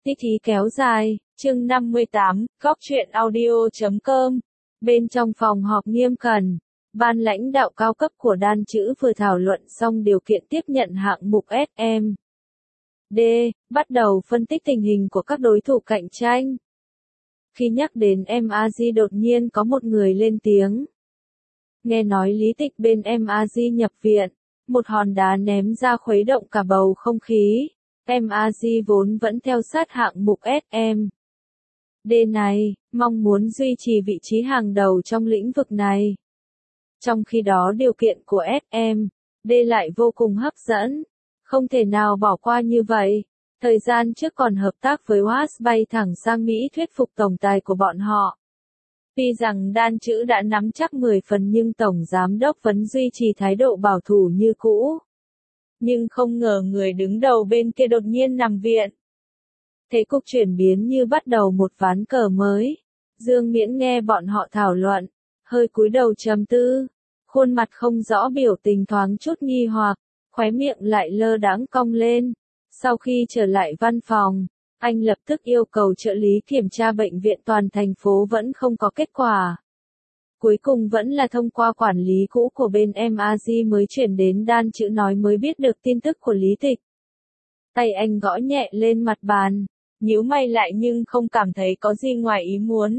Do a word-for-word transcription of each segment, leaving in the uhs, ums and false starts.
Tí thí kéo dài, chương năm mươi tám, góc truyện audio chấm com. Bên trong phòng họp nghiêm cẩn, ban lãnh đạo cao cấp của Đan Chữ vừa thảo luận xong điều kiện tiếp nhận hạng mục ét em đê, bắt đầu phân tích tình hình của các đối thủ cạnh tranh. Khi nhắc đến em a giê đột nhiên có một người lên tiếng. Nghe nói Lý Tịch bên em a giê nhập viện, một hòn đá ném ra khuấy động cả bầu không khí. em a giê vốn vẫn theo sát hạng mục ét em đê này, mong muốn duy trì vị trí hàng đầu trong lĩnh vực này. Trong khi đó điều kiện của ét em đê lại vô cùng hấp dẫn, không thể nào bỏ qua như vậy. Thời gian trước còn hợp tác với Watts bay thẳng sang Mỹ thuyết phục tổng tài của bọn họ. Tuy rằng Đan Chữ đã nắm chắc mười phần nhưng tổng giám đốc vẫn duy trì thái độ bảo thủ như cũ. Nhưng không ngờ người đứng đầu bên kia đột nhiên nằm viện. Thế cục chuyển biến như bắt đầu một ván cờ mới. Dương Miễn nghe bọn họ thảo luận, hơi cúi đầu trầm tư, khuôn mặt không rõ biểu tình thoáng chút nghi hoặc, khóe miệng lại lơ đãng cong lên. Sau khi trở lại văn phòng, anh lập tức yêu cầu trợ lý kiểm tra bệnh viện toàn thành phố vẫn không có kết quả. Cuối cùng vẫn là thông qua quản lý cũ của bên em a giê mới chuyển đến Đan Chữ nói mới biết được tin tức của Lý Tịch. Tay anh gõ nhẹ lên mặt bàn, nhíu mày lại nhưng không cảm thấy có gì ngoài ý muốn.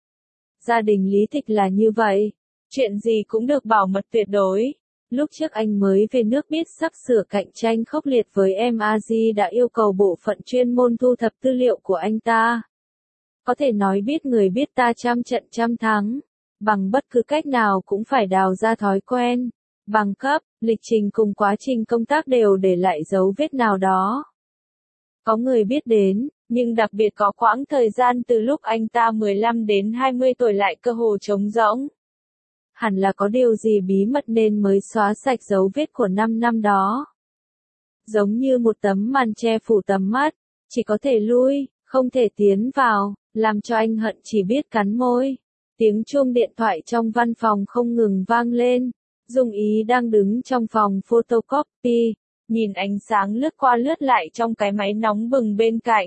Gia đình Lý Tịch là như vậy, chuyện gì cũng được bảo mật tuyệt đối. Lúc trước anh mới về nước biết sắp sửa cạnh tranh khốc liệt với em a giê đã yêu cầu bộ phận chuyên môn thu thập tư liệu của anh ta. Có thể nói biết người biết ta trăm trận trăm thắng. Bằng bất cứ cách nào cũng phải đào ra thói quen, bằng cấp, lịch trình cùng quá trình công tác đều để lại dấu vết nào đó. Có người biết đến, nhưng đặc biệt có quãng thời gian từ lúc anh ta mười lăm đến hai mươi tuổi lại cơ hồ trống rỗng. Hẳn là có điều gì bí mật nên mới xóa sạch dấu vết của năm năm đó. Giống như một tấm màn che phủ tầm mắt, chỉ có thể lui, không thể tiến vào, làm cho anh hận chỉ biết cắn môi. Tiếng chuông điện thoại trong văn phòng không ngừng vang lên. Dung Ý đang đứng trong phòng photocopy, nhìn ánh sáng lướt qua lướt lại trong cái máy nóng bừng bên cạnh.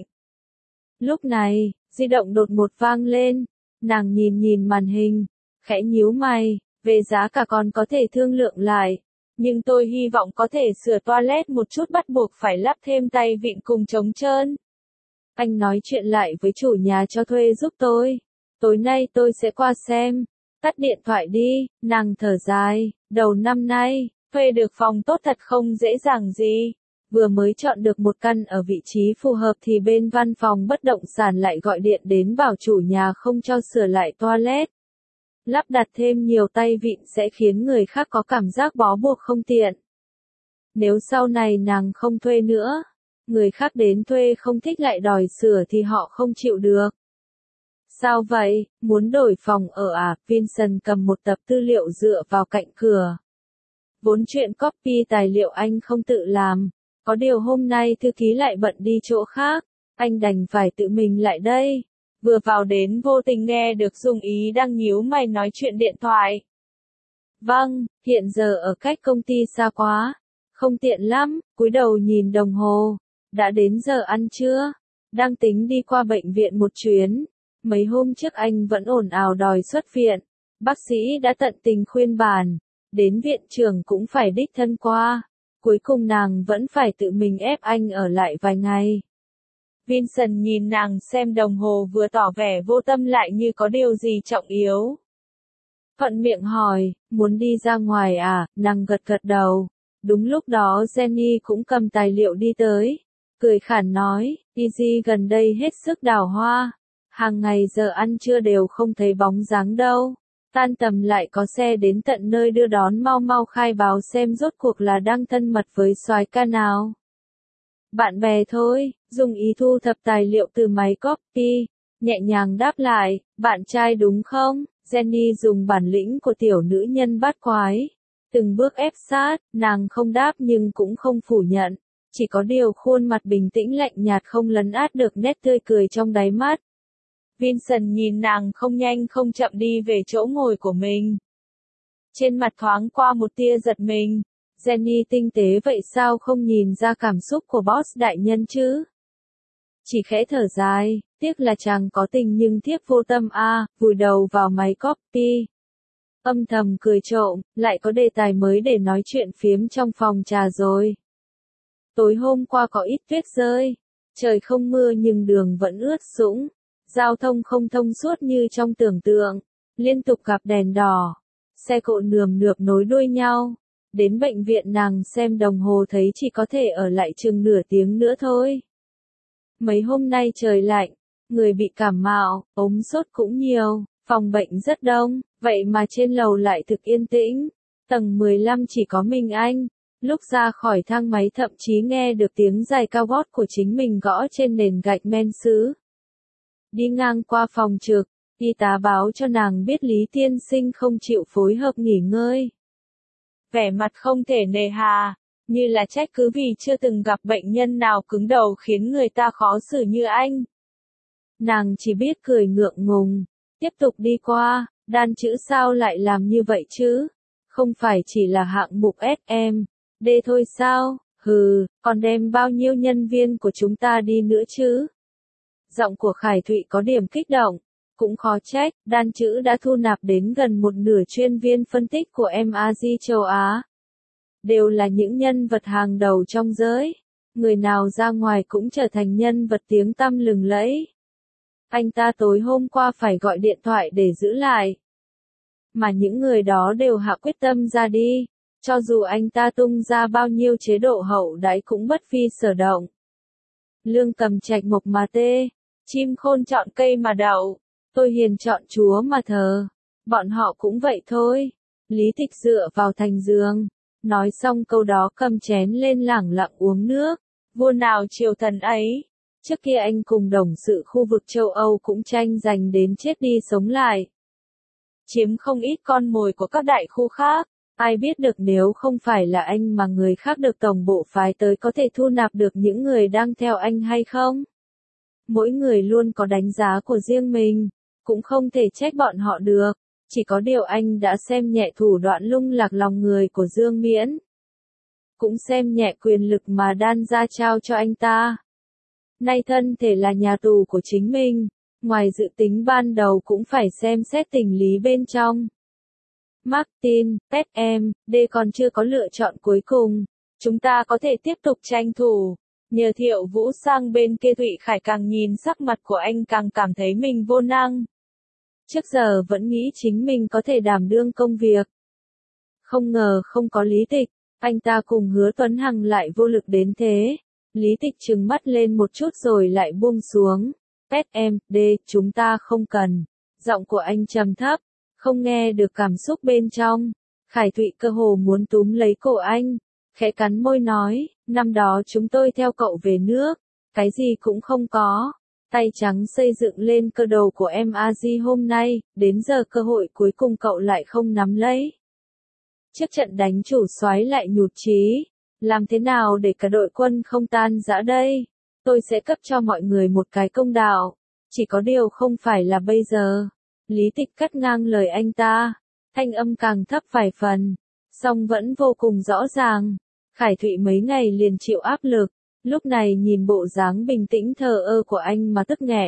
Lúc này, di động đột ngột vang lên, nàng nhìn nhìn màn hình, khẽ nhíu mày, về giá cả còn có thể thương lượng lại, nhưng tôi hy vọng có thể sửa toilet một chút bắt buộc phải lắp thêm tay vịn cùng trống trơn. Anh nói chuyện lại với chủ nhà cho thuê giúp tôi. Tối nay tôi sẽ qua xem. Tắt điện thoại đi, nàng thở dài, đầu năm nay, thuê được phòng tốt thật không dễ dàng gì. Vừa mới chọn được một căn ở vị trí phù hợp thì bên văn phòng bất động sản lại gọi điện đến bảo chủ nhà không cho sửa lại toilet. Lắp đặt thêm nhiều tay vịn sẽ khiến người khác có cảm giác bó buộc không tiện. Nếu sau này nàng không thuê nữa, người khác đến thuê không thích lại đòi sửa thì họ không chịu được. Sao vậy, muốn đổi phòng ở à? Vincent cầm một tập tư liệu dựa vào cạnh cửa. Vốn chuyện copy tài liệu anh không tự làm, có điều hôm nay thư ký lại bận đi chỗ khác, anh đành phải tự mình lại đây. Vừa vào đến vô tình nghe được Dung Ý đang nhíu mày nói chuyện điện thoại. Vâng, hiện giờ ở cách công ty xa quá, không tiện lắm, cúi đầu nhìn đồng hồ, đã đến giờ ăn trưa, đang tính đi qua bệnh viện một chuyến. Mấy hôm trước anh vẫn ồn ào đòi xuất viện, bác sĩ đã tận tình khuyên bảo, đến viện trưởng cũng phải đích thân qua, cuối cùng nàng vẫn phải tự mình ép anh ở lại vài ngày. Vincent nhìn nàng xem đồng hồ vừa tỏ vẻ vô tâm lại như có điều gì trọng yếu. Thuận miệng hỏi, muốn đi ra ngoài à, nàng gật gật đầu. Đúng lúc đó Jenny cũng cầm tài liệu đi tới, cười khản nói, Easy gần đây hết sức đào hoa. Hàng ngày giờ ăn trưa đều không thấy bóng dáng đâu. Tan tầm lại có xe đến tận nơi đưa đón, mau mau khai báo xem rốt cuộc là đang thân mật với soái ca nào. Bạn bè thôi, Dung Ý thu thập tài liệu từ máy copy, nhẹ nhàng đáp lại, bạn trai đúng không? Jenny dùng bản lĩnh của tiểu nữ nhân bát quái. Từng bước ép sát, nàng không đáp nhưng cũng không phủ nhận. Chỉ có điều khuôn mặt bình tĩnh lạnh nhạt không lấn át được nét tươi cười trong đáy mắt. Vincent nhìn nàng không nhanh không chậm đi về chỗ ngồi của mình. Trên mặt thoáng qua một tia giật mình. Jenny tinh tế vậy sao không nhìn ra cảm xúc của boss đại nhân chứ? Chỉ khẽ thở dài, tiếc là chàng có tình nhưng thiếp vô tâm a, vùi đầu vào máy copy. Âm thầm cười trộm, lại có đề tài mới để nói chuyện phiếm trong phòng trà rồi. Tối hôm qua có ít tuyết rơi, trời không mưa nhưng đường vẫn ướt sũng, giao thông không thông suốt như trong tưởng tượng, liên tục gặp đèn đỏ, xe cộ nườm nượp nối đuôi nhau. Đến bệnh viện nàng xem đồng hồ thấy chỉ có thể ở lại chừng nửa tiếng nữa thôi. Mấy hôm nay trời lạnh, người bị cảm mạo, ốm sốt cũng nhiều, phòng bệnh rất đông, vậy mà trên lầu lại thực yên tĩnh. Tầng mười lăm chỉ có mình anh, lúc ra khỏi thang máy thậm chí nghe được tiếng giày cao gót của chính mình gõ trên nền gạch men sứ. Đi ngang qua phòng trực, y tá báo cho nàng biết Lý tiên sinh không chịu phối hợp nghỉ ngơi. Vẻ mặt không thể nề hà, như là trách cứ vì chưa từng gặp bệnh nhân nào cứng đầu khiến người ta khó xử như anh. Nàng chỉ biết cười ngượng ngùng, tiếp tục đi qua, đan chữ sao lại làm như vậy chứ? Không phải chỉ là hạng mục ét em, đê thôi sao? Hừ, còn đem bao nhiêu nhân viên của chúng ta đi nữa chứ? Giọng của Khải Thụy có điểm kích động. Cũng khó trách, đan chữ đã thu nạp đến gần một nửa chuyên viên phân tích của em a giê châu Á. Đều là những nhân vật hàng đầu trong giới. Người nào ra ngoài cũng trở thành nhân vật tiếng tăm lừng lẫy. Anh ta tối hôm qua phải gọi điện thoại để giữ lại. Mà những người đó đều hạ quyết tâm ra đi. Cho dù anh ta tung ra bao nhiêu chế độ hậu đãi cũng bất phi sở động. Lương cầm trạch mộc mà tê. Chim khôn chọn cây mà đậu. Tôi hiền chọn chúa mà thờ. Bọn họ cũng vậy thôi. Lý Tịch dựa vào thành giường. Nói xong câu đó cầm chén lên lẳng lặng uống nước. Vua nào triều thần ấy. Trước kia anh cùng đồng sự khu vực châu Âu cũng tranh giành đến chết đi sống lại. Chiếm không ít con mồi của các đại khu khác. Ai biết được nếu không phải là anh mà người khác được tổng bộ phái tới có thể thu nạp được những người đang theo anh hay không? Mỗi người luôn có đánh giá của riêng mình. Cũng không thể trách bọn họ được, chỉ có điều anh đã xem nhẹ thủ đoạn lung lạc lòng người của Dương Miễn. Cũng xem nhẹ quyền lực mà đan gia trao cho anh ta. Nay thân thể là nhà tù của chính mình, ngoài dự tính ban đầu cũng phải xem xét tình lý bên trong. Martin, ét em, đê còn chưa có lựa chọn cuối cùng, chúng ta có thể tiếp tục tranh thủ. Nhờ Thiệu Vũ sang bên kia Thụy Khải càng nhìn sắc mặt của anh càng cảm thấy mình vô năng. Trước giờ vẫn nghĩ chính mình có thể đảm đương công việc. Không ngờ không có Lý Tịch, anh ta cùng Hứa Tuấn Hằng lại vô lực đến thế. Lý Tịch trừng mắt lên một chút rồi lại buông xuống. ét em, đê, chúng ta không cần. Giọng của anh trầm thấp, không nghe được cảm xúc bên trong. Khải Thụy cơ hồ muốn túm lấy cổ anh, khẽ cắn môi nói, năm đó chúng tôi theo cậu về nước, cái gì cũng không có. Tay trắng xây dựng lên cơ đồ của em a giê hôm nay, đến giờ cơ hội cuối cùng cậu lại không nắm lấy. Trước trận đánh chủ soái lại nhụt chí, làm thế nào để cả đội quân không tan rã đây? Tôi sẽ cấp cho mọi người một cái công đạo, chỉ có điều không phải là bây giờ. Lý Tịch cắt ngang lời anh ta, thanh âm càng thấp vài phần, song vẫn vô cùng rõ ràng. Khải Thụy mấy ngày liền chịu áp lực. Lúc này nhìn bộ dáng bình tĩnh thờ ơ của anh mà tức nghẹn.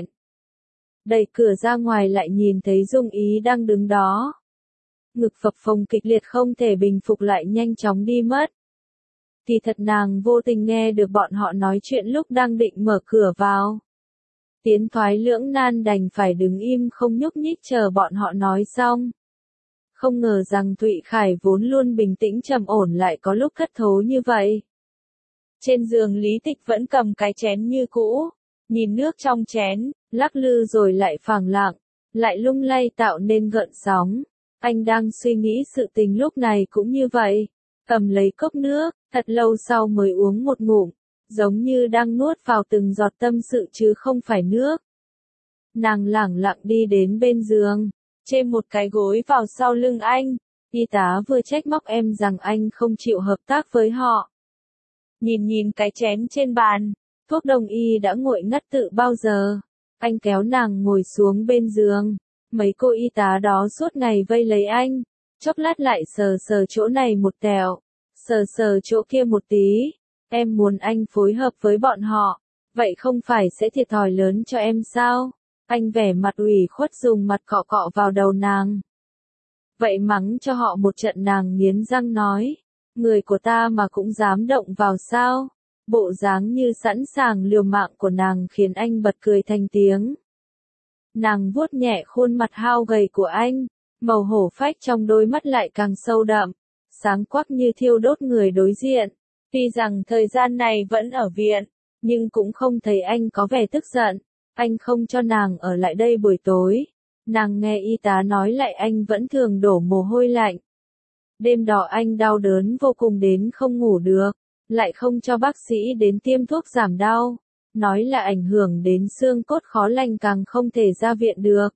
Đẩy cửa ra ngoài lại nhìn thấy Dung Ý đang đứng đó. Ngực phập phồng kịch liệt không thể bình phục lại nhanh chóng đi mất. Thì thật nàng vô tình nghe được bọn họ nói chuyện lúc đang định mở cửa vào. Tiến thoái lưỡng nan đành phải đứng im không nhúc nhích chờ bọn họ nói xong. Không ngờ rằng Thụy Khải vốn luôn bình tĩnh trầm ổn lại có lúc thất thố như vậy. Trên giường Lý Tịch vẫn cầm cái chén như cũ, nhìn nước trong chén, lắc lư rồi lại phẳng lặng, lại lung lay tạo nên gợn sóng. Anh đang suy nghĩ sự tình lúc này cũng như vậy, cầm lấy cốc nước, thật lâu sau mới uống một ngụm, giống như đang nuốt vào từng giọt tâm sự chứ không phải nước. Nàng lẳng lặng đi đến bên giường, chê một cái gối vào sau lưng anh, y tá vừa trách móc em rằng anh không chịu hợp tác với họ. Nhìn nhìn cái chén trên bàn, thuốc đông y đã nguội ngất tự bao giờ. Anh kéo nàng ngồi xuống bên giường. Mấy cô y tá đó suốt ngày vây lấy anh. Chốc lát lại sờ sờ chỗ này một tẹo. Sờ sờ chỗ kia một tí. Em muốn anh phối hợp với bọn họ. Vậy không phải sẽ thiệt thòi lớn cho em sao? Anh vẻ mặt ủy khuất dùng mặt cọ cọ vào đầu nàng. Vậy mắng cho họ một trận, nàng nghiến răng nói. Người của ta mà cũng dám động vào sao? Bộ dáng như sẵn sàng liều mạng của nàng khiến anh bật cười thành tiếng. Nàng vuốt nhẹ khuôn mặt hao gầy của anh, màu hổ phách trong đôi mắt lại càng sâu đậm, sáng quắc như thiêu đốt người đối diện. Tuy rằng thời gian này vẫn ở viện, nhưng cũng không thấy anh có vẻ tức giận. Anh không cho nàng ở lại đây buổi tối. Nàng nghe y tá nói lại anh vẫn thường đổ mồ hôi lạnh. Đêm đó anh đau đớn vô cùng đến không ngủ được, lại không cho bác sĩ đến tiêm thuốc giảm đau. Nói là ảnh hưởng đến xương cốt khó lành, càng không thể ra viện được.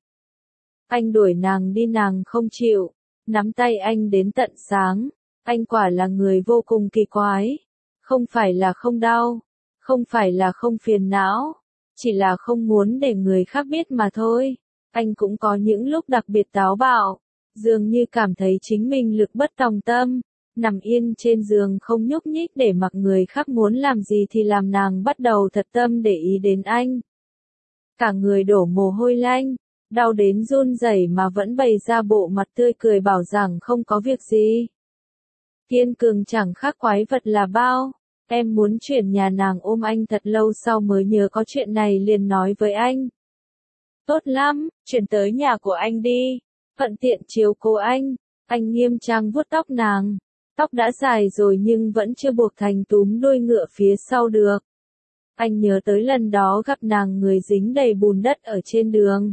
Anh đuổi nàng đi nàng không chịu, nắm tay anh đến tận sáng. Anh quả là người vô cùng kỳ quái. Không phải là không đau, không phải là không phiền não, chỉ là không muốn để người khác biết mà thôi. Anh cũng có những lúc đặc biệt táo bạo, dường như cảm thấy chính mình lực bất tòng tâm, nằm yên trên giường không nhúc nhích để mặc người khác muốn làm gì thì làm. Nàng bắt đầu thật tâm để ý đến anh. Cả người đổ mồ hôi lạnh, đau đến run rẩy mà vẫn bày ra bộ mặt tươi cười bảo rằng không có việc gì. Kiên cường chẳng khác quái vật là bao. Em muốn chuyển nhà, nàng ôm anh thật lâu sau mới nhớ có chuyện này liền nói với anh. Tốt lắm, chuyển tới nhà của anh đi, thuận tiện chiếu cố anh. Anh nghiêm trang vuốt tóc nàng. Tóc đã dài rồi nhưng vẫn chưa buộc thành túm đuôi ngựa phía sau được. Anh nhớ tới lần đó gặp nàng người dính đầy bùn đất ở trên đường.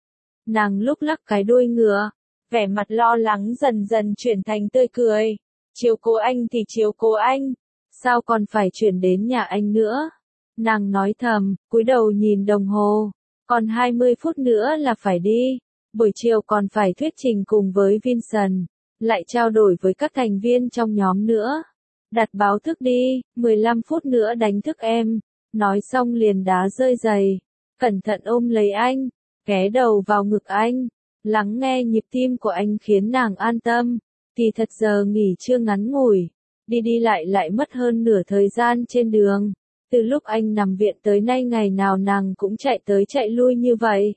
Nàng lúc lắc cái đuôi ngựa, vẻ mặt lo lắng dần dần chuyển thành tươi cười. Chiếu cố anh thì chiếu cố anh, sao còn phải chuyển đến nhà anh nữa? Nàng nói thầm, cúi đầu nhìn đồng hồ, còn hai mươi phút nữa là phải đi. Buổi chiều còn phải thuyết trình cùng với Vincent, lại trao đổi với các thành viên trong nhóm nữa. Đặt báo thức đi, mười lăm phút nữa đánh thức em. Nói xong liền đá rơi giày, cẩn thận ôm lấy anh, ghé đầu vào ngực anh, lắng nghe nhịp tim của anh khiến nàng an tâm. Thì thật giờ nghỉ trưa ngắn ngủi, đi đi lại lại mất hơn nửa thời gian trên đường. Từ lúc anh nằm viện tới nay ngày nào nàng cũng chạy tới chạy lui như vậy.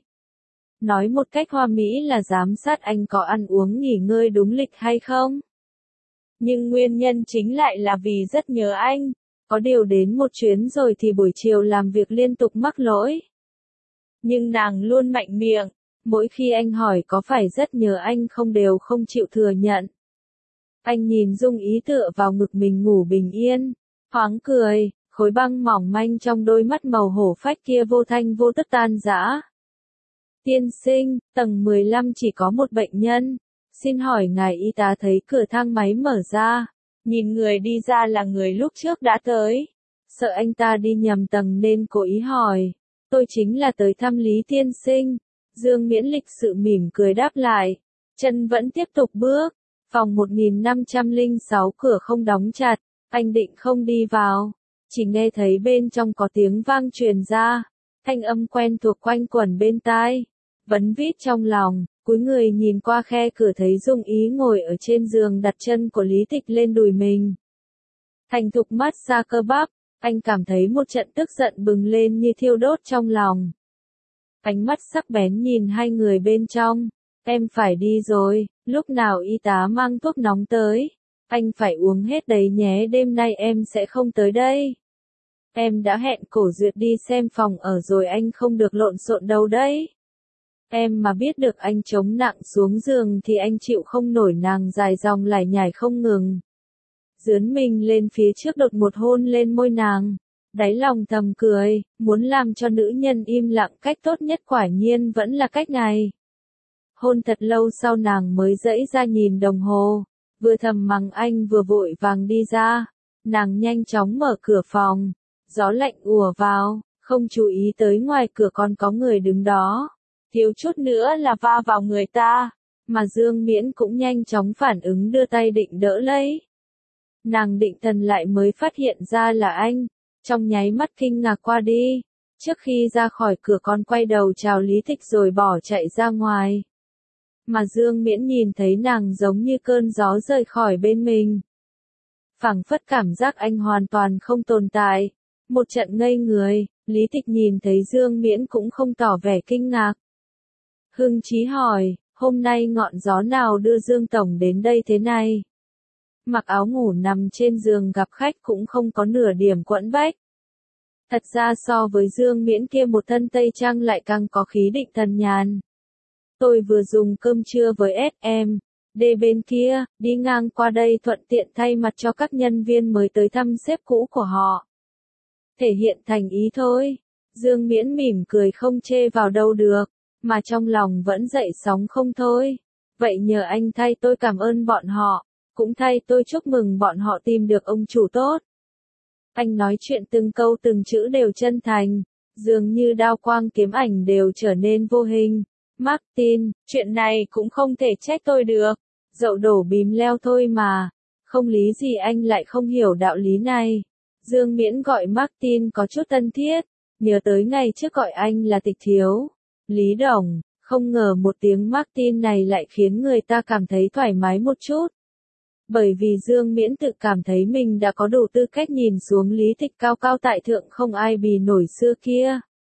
Nói một cách hoa mỹ là giám sát anh có ăn uống nghỉ ngơi đúng lịch hay không. Nhưng nguyên nhân chính lại là vì rất nhớ anh. Có điều đến một chuyến rồi thì buổi chiều làm việc liên tục mắc lỗi. Nhưng nàng luôn mạnh miệng, mỗi khi anh hỏi có phải rất nhớ anh không đều không chịu thừa nhận. Anh nhìn Dung Ý tựa vào ngực mình ngủ bình yên, thoáng cười, khối băng mỏng manh trong đôi mắt màu hổ phách kia vô thanh vô tức tan rã. Tiên sinh, tầng mười lăm chỉ có một bệnh nhân, xin hỏi ngài y tá thấy cửa thang máy mở ra, nhìn người đi ra là người lúc trước đã tới. Sợ anh ta đi nhầm tầng nên cố ý hỏi, tôi chính là tới thăm Lý tiên sinh. Dương Miễn lịch sự mỉm cười đáp lại, chân vẫn tiếp tục bước. Phòng một nghìn năm trăm lẻ sáu cửa không đóng chặt, anh định không đi vào, chỉ nghe thấy bên trong có tiếng vang truyền ra, thanh âm quen thuộc quanh quẩn bên tai. Vấn vít trong lòng, cúi người nhìn qua khe cửa thấy Dung Ý ngồi ở trên giường đặt chân của Lý Tịch lên đùi mình. Thành thục mát xa cơ bắp, anh cảm thấy một trận tức giận bừng lên như thiêu đốt trong lòng. Ánh mắt sắc bén nhìn hai người bên trong. Em phải đi rồi, lúc nào y tá mang thuốc nóng tới, anh phải uống hết đấy nhé, đêm nay em sẽ không tới đây. Em đã hẹn Cổ Duyệt đi xem phòng ở rồi, anh không được lộn xộn đâu đấy. Em mà biết được anh chống nặng xuống giường thì anh chịu không nổi. Nàng dài dòng lải nhải không ngừng. Dướn mình lên phía trước đột một hôn lên môi nàng. Đáy lòng thầm cười, muốn làm cho nữ nhân im lặng cách tốt nhất quả nhiên vẫn là cách này. Hôn thật lâu sau nàng mới dãy ra nhìn đồng hồ, vừa thầm mắng anh vừa vội vàng đi ra. Nàng nhanh chóng mở cửa phòng, gió lạnh ùa vào, không chú ý tới ngoài cửa còn có người đứng đó. Thiếu chút nữa là va vào người ta, mà Dương Miễn cũng nhanh chóng phản ứng đưa tay định đỡ lấy. Nàng định thần lại mới phát hiện ra là anh, trong nháy mắt kinh ngạc qua đi. Trước khi ra khỏi cửa còn quay đầu chào Lý Tịch rồi bỏ chạy ra ngoài. Mà Dương Miễn nhìn thấy nàng giống như cơn gió rời khỏi bên mình. Phảng phất cảm giác anh hoàn toàn không tồn tại. Một trận ngây người, Lý Tịch nhìn thấy Dương Miễn cũng không tỏ vẻ kinh ngạc. Hưng Chí hỏi, hôm nay ngọn gió nào đưa Dương Tổng đến đây thế này? Mặc áo ngủ nằm trên giường gặp khách cũng không có nửa điểm quẫn bách. Thật ra so với Dương Miễn kia một thân tây trang lại càng có khí định thần nhàn. Tôi vừa dùng cơm trưa với ét em, đê bên kia, đi ngang qua đây thuận tiện thay mặt cho các nhân viên mới tới thăm sếp cũ của họ. Thể hiện thành ý thôi. Dương Miễn mỉm cười không chê vào đâu được, mà trong lòng vẫn dậy sóng không thôi. Vậy nhờ anh thay tôi cảm ơn bọn họ, cũng thay tôi chúc mừng bọn họ tìm được ông chủ tốt. Anh nói chuyện từng câu từng chữ đều chân thành, dường như đao quang kiếm ảnh đều trở nên vô hình. Martin, chuyện này cũng không thể trách tôi được, dậu đổ bìm leo thôi mà, không lý gì anh lại không hiểu đạo lý này. Dương Miễn gọi Martin có chút thân thiết, nhớ tới ngày trước gọi anh là Tịch Thiếu, Lý Đồng, không ngờ một tiếng Martin này lại khiến người ta cảm thấy thoải mái một chút. Bởi vì Dương Miễn tự cảm thấy mình đã có đủ tư cách nhìn xuống Lý Tịch cao cao tại thượng không ai bì nổi xưa kia.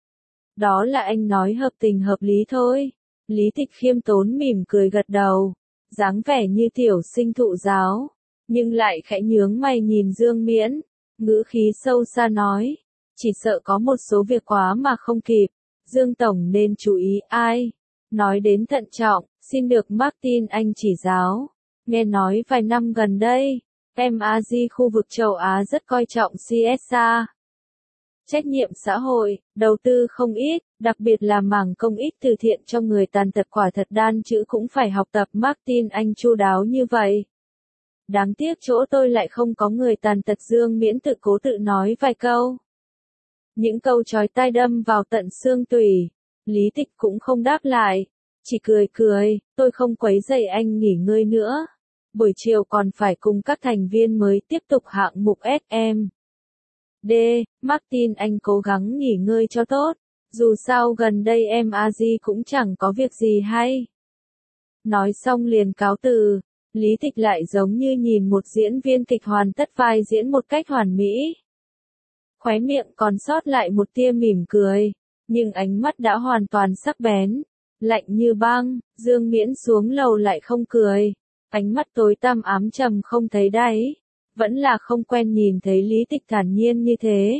Đó là anh nói hợp tình hợp lý thôi. Lý Tịch khiêm tốn mỉm cười gật đầu, dáng vẻ như tiểu sinh thụ giáo, nhưng lại khẽ nhướng mày nhìn Dương Miễn, ngữ khí sâu xa nói, chỉ sợ có một số việc quá mà không kịp, Dương Tổng nên chú ý. Ai? Nói đến thận trọng, xin được Martin anh chỉ giáo. Nghe nói vài năm gần đây, em a giê khu vực châu Á rất coi trọng xê ét a. Trách nhiệm xã hội, đầu tư không ít, đặc biệt là mảng công ích từ thiện cho người tàn tật quả thật đan chữ cũng phải học tập Martin anh chu đáo như vậy. Đáng tiếc chỗ tôi lại không có người tàn tật. Dương Miễn tự cố tự nói vài câu. Những câu chói tai đâm vào tận xương tủy. Lý Tịch cũng không đáp lại, chỉ cười cười, tôi không quấy rầy anh nghỉ ngơi nữa. Buổi chiều còn phải cùng các thành viên mới tiếp tục hạng mục ét em. D, Martin anh cố gắng nghỉ ngơi cho tốt, dù sao gần đây em a giê cũng chẳng có việc gì hay. Nói xong liền cáo từ, Lý Tịch lại giống như nhìn một diễn viên kịch hoàn tất vai diễn một cách hoàn mỹ. Khóe miệng còn sót lại một tia mỉm cười, nhưng ánh mắt đã hoàn toàn sắc bén, lạnh như băng. Dương Miễn xuống lầu lại không cười, ánh mắt tối tăm ám trầm không thấy đáy. Vẫn là không quen nhìn thấy Lý Tịch thản nhiên như thế.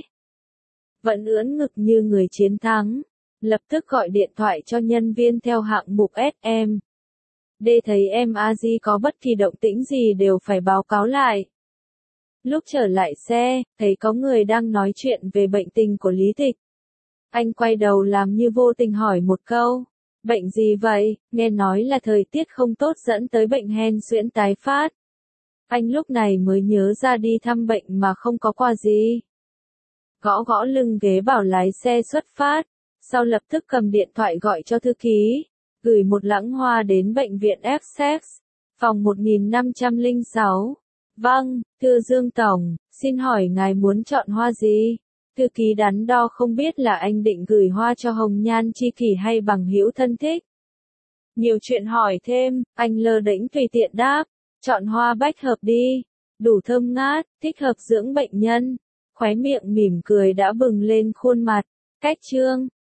Vẫn ưỡn ngực như người chiến thắng. Lập tức gọi điện thoại cho nhân viên theo hạng mục ét em. D thấy em a giê có bất kỳ động tĩnh gì đều phải báo cáo lại. Lúc trở lại xe, thấy có người đang nói chuyện về bệnh tình của Lý Tịch. Anh quay đầu làm như vô tình hỏi một câu. Bệnh gì vậy? Nghe nói là thời tiết không tốt dẫn tới bệnh hen suyễn tái phát. Anh lúc này mới nhớ ra đi thăm bệnh mà không có quà gì. Gõ gõ lưng ghế bảo lái xe xuất phát, sau lập tức cầm điện thoại gọi cho thư ký, gửi một lẵng hoa đến bệnh viện Essex, phòng một nghìn năm trăm lẻ sáu. Vâng, thưa Dương Tổng, xin hỏi ngài muốn chọn hoa gì? Thư ký đắn đo không biết là anh định gửi hoa cho hồng nhan chi kỷ hay bằng hữu thân thích. Nhiều chuyện hỏi thêm, anh lơ đễnh tùy tiện đáp. Chọn hoa bách hợp đi, đủ thơm ngát, thích hợp dưỡng bệnh nhân. Khóe miệng mỉm cười đã bừng lên khuôn mặt. Cách chương